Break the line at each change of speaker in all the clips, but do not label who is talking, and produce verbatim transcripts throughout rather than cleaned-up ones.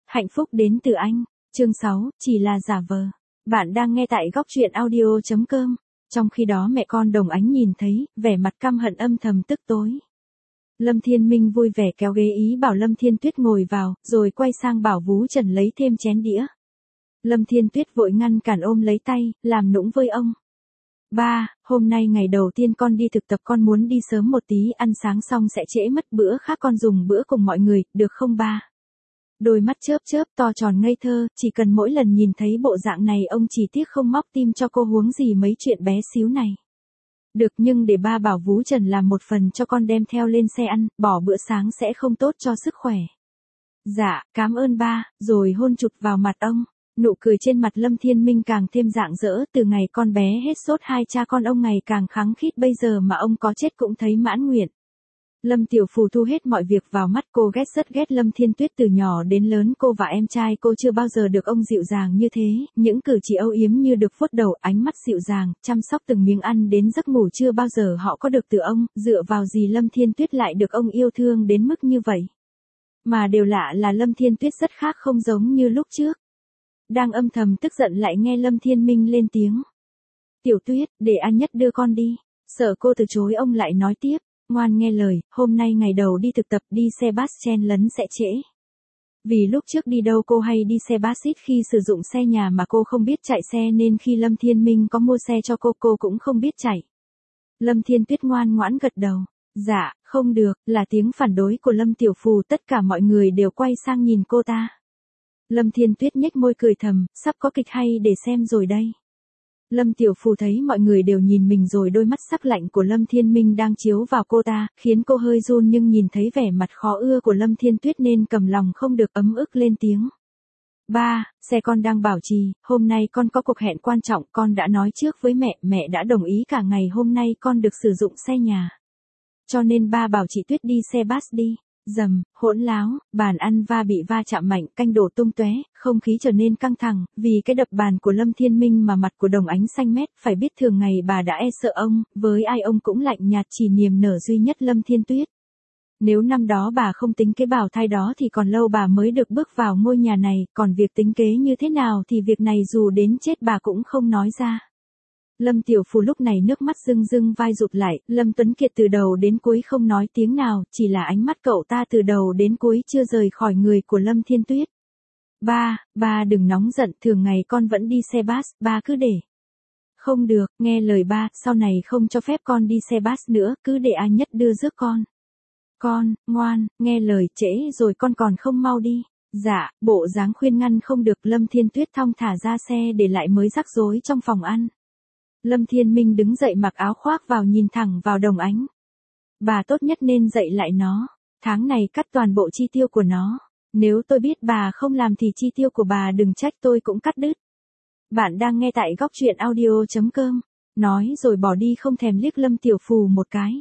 Hạnh phúc đến từ anh. Chương sáu, chỉ là giả vờ. Bạn đang nghe tại góc truyện audio chấm com. Trong khi đó mẹ con Đồng Ánh nhìn thấy, vẻ mặt căm hận âm thầm tức tối. Lâm Thiên Minh vui vẻ kéo ghế ý bảo Lâm Thiên Tuyết ngồi vào, rồi quay sang bảo Vú Trần lấy thêm chén đĩa. Lâm Thiên Tuyết vội ngăn cản ôm lấy tay, làm nũng với ông. Ba, hôm nay ngày đầu tiên con đi thực tập, con muốn đi sớm một tí, ăn sáng xong sẽ trễ mất, bữa khác con dùng bữa cùng mọi người, được không ba? Đôi mắt chớp chớp to tròn ngây thơ, chỉ cần mỗi lần nhìn thấy bộ dạng này ông chỉ tiếc không móc tim cho cô, huống gì mấy chuyện bé xíu này. Được, nhưng để ba bảo Vú Trần làm một phần cho con đem theo lên xe ăn, bỏ bữa sáng sẽ không tốt cho sức khỏe. Dạ, cảm ơn ba, rồi hôn chụp vào mặt ông. Nụ cười trên mặt Lâm Thiên Minh càng thêm rạng rỡ, từ ngày con bé hết sốt hai cha con ông ngày càng khăng khít, bây giờ mà ông có chết cũng thấy mãn nguyện. Lâm Tiểu Phù thu hết mọi việc vào mắt, cô ghét rất ghét Lâm Thiên Tuyết, từ nhỏ đến lớn cô và em trai cô chưa bao giờ được ông dịu dàng như thế, những cử chỉ âu yếm như được vuốt đầu, ánh mắt dịu dàng, chăm sóc từng miếng ăn đến giấc ngủ chưa bao giờ họ có được từ ông, dựa vào gì Lâm Thiên Tuyết lại được ông yêu thương đến mức như vậy. Mà điều lạ là Lâm Thiên Tuyết rất khác, không giống như lúc trước. Đang âm thầm tức giận lại nghe Lâm Thiên Minh lên tiếng. Tiểu Tuyết, để anh Nhất đưa con đi. Sợ cô từ chối ông lại nói tiếp. Ngoan nghe lời, hôm nay ngày đầu đi thực tập, đi xe bus chen lấn sẽ trễ. Vì lúc trước đi đâu cô hay đi xe bus ít khi sử dụng xe nhà mà cô không biết chạy xe, nên khi Lâm Thiên Minh có mua xe cho cô, cô cũng không biết chạy. Lâm Thiên Tuyết ngoan ngoãn gật đầu. Dạ, không được, là tiếng phản đối của Lâm Tiểu Phù, tất cả mọi người đều quay sang nhìn cô ta. Lâm Thiên Tuyết nhếch môi cười thầm, sắp có kịch hay để xem rồi đây. Lâm Tiểu Phù thấy mọi người đều nhìn mình rồi đôi mắt sắc lạnh của Lâm Thiên Minh đang chiếu vào cô ta, khiến cô hơi run, nhưng nhìn thấy vẻ mặt khó ưa của Lâm Thiên Tuyết nên cầm lòng không được, ấm ức lên tiếng. Ba, xe con đang bảo trì, hôm nay con có cuộc hẹn quan trọng, con đã nói trước với mẹ, mẹ đã đồng ý cả ngày hôm nay con được sử dụng xe nhà. Cho nên ba bảo chị Tuyết đi xe bus đi. Dầm, hỗn láo, bàn ăn va bị va chạm mạnh, canh đổ tung tóe, không khí trở nên căng thẳng, vì cái đập bàn của Lâm Thiên Minh mà mặt của Đồng Ánh xanh mét, phải biết thường ngày bà đã e sợ ông, với ai ông cũng lạnh nhạt, chỉ niềm nở duy nhất Lâm Thiên Tuyết. Nếu năm đó bà không tính kế bào thai đó thì còn lâu bà mới được bước vào ngôi nhà này, còn việc tính kế như thế nào thì việc này dù đến chết bà cũng không nói ra. Lâm Tiểu Phù lúc này nước mắt rưng rưng, vai rụt lại, Lâm Tuấn Kiệt từ đầu đến cuối không nói tiếng nào, chỉ là ánh mắt cậu ta từ đầu đến cuối chưa rời khỏi người của Lâm Thiên Tuyết. Ba, ba đừng nóng giận, thường ngày con vẫn đi xe bus, ba cứ để. Không được, nghe lời ba, sau này không cho phép con đi xe bus nữa, cứ để anh Nhất đưa rước con. Con, ngoan, nghe lời, trễ rồi con còn không mau đi. Dạ, bộ dáng khuyên ngăn không được, Lâm Thiên Tuyết thong thả ra xe để lại mới rắc rối trong phòng ăn. Lâm Thiên Minh đứng dậy mặc áo khoác vào, nhìn thẳng vào Đồng Ánh. Bà tốt nhất nên dạy lại nó, tháng này cắt toàn bộ chi tiêu của nó. Nếu tôi biết bà không làm thì chi tiêu của bà đừng trách tôi cũng cắt đứt. Bạn đang nghe tại góc truyện audio chấm com. Nói rồi bỏ đi không thèm liếc Lâm Tiểu Phù một cái.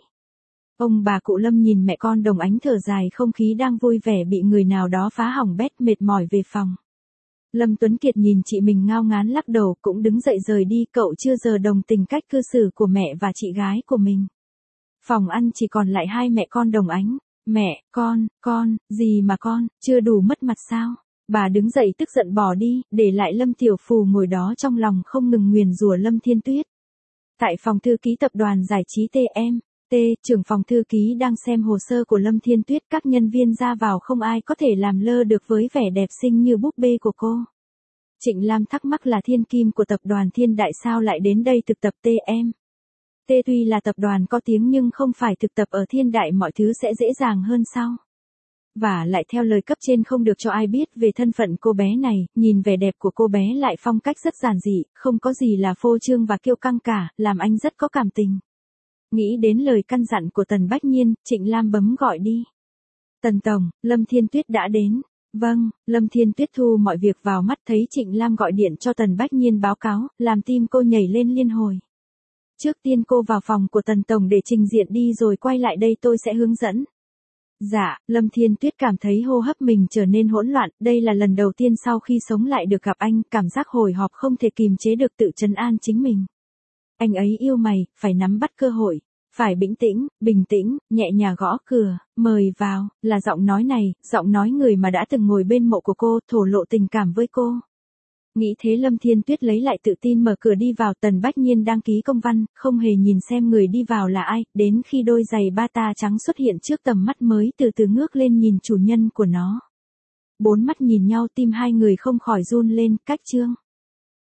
Ông bà cụ Lâm nhìn mẹ con Đồng Ánh thở dài, không khí đang vui vẻ bị người nào đó phá hỏng bét, mệt mỏi về phòng. Lâm Tuấn Kiệt nhìn chị mình ngao ngán lắc đầu, cũng đứng dậy rời đi, cậu chưa giờ đồng tình cách cư xử của mẹ và chị gái của mình. Phòng ăn chỉ còn lại hai mẹ con Đồng Ánh. Mẹ, con, con, gì mà con, chưa đủ mất mặt sao? Bà đứng dậy tức giận bỏ đi, để lại Lâm Tiểu Phù ngồi đó trong lòng không ngừng nguyền rủa Lâm Thiên Tuyết. Tại phòng thư ký tập đoàn giải trí tê em, T, trưởng phòng thư ký đang xem hồ sơ của Lâm Thiên Tuyết, các nhân viên ra vào không ai có thể làm lơ được với vẻ đẹp xinh như búp bê của cô. Trịnh Lam thắc mắc là thiên kim của tập đoàn Thiên Đại sao lại đến đây thực tập tê em. T tuy là tập đoàn có tiếng nhưng không phải thực tập ở Thiên Đại mọi thứ sẽ dễ dàng hơn sao? Và lại theo lời cấp trên không được cho ai biết về thân phận cô bé này, nhìn vẻ đẹp của cô bé lại phong cách rất giản dị, không có gì là phô trương và kiêu căng cả, làm anh rất có cảm tình. Nghĩ đến lời căn dặn của Tần Bách Nhiên, Trịnh Lam bấm gọi đi. Tần Tổng, Lâm Thiên Tuyết đã đến. Vâng, Lâm Thiên Tuyết thu mọi việc vào mắt, thấy Trịnh Lam gọi điện cho Tần Bách Nhiên báo cáo, làm tim cô nhảy lên liên hồi. Trước tiên cô vào phòng của Tần Tổng để trình diện đi rồi quay lại đây tôi sẽ hướng dẫn. Dạ, Lâm Thiên Tuyết cảm thấy hô hấp mình trở nên hỗn loạn, đây là lần đầu tiên sau khi sống lại được gặp anh, cảm giác hồi hộp không thể kìm chế được, tự trấn an chính mình. Anh ấy yêu mày, phải nắm bắt cơ hội. Phải bình tĩnh, bình tĩnh, nhẹ nhàng gõ cửa, mời vào, là giọng nói này, giọng nói người mà đã từng ngồi bên mộ của cô, thổ lộ tình cảm với cô. Nghĩ thế Lâm Thiên Tuyết lấy lại tự tin mở cửa đi vào. Tần Bách Nhiên đang ký công văn, không hề nhìn xem người đi vào là ai, đến khi đôi giày bata trắng xuất hiện trước tầm mắt mới từ từ ngước lên nhìn chủ nhân của nó. Bốn mắt nhìn nhau, tim hai người không khỏi run lên. Cách chương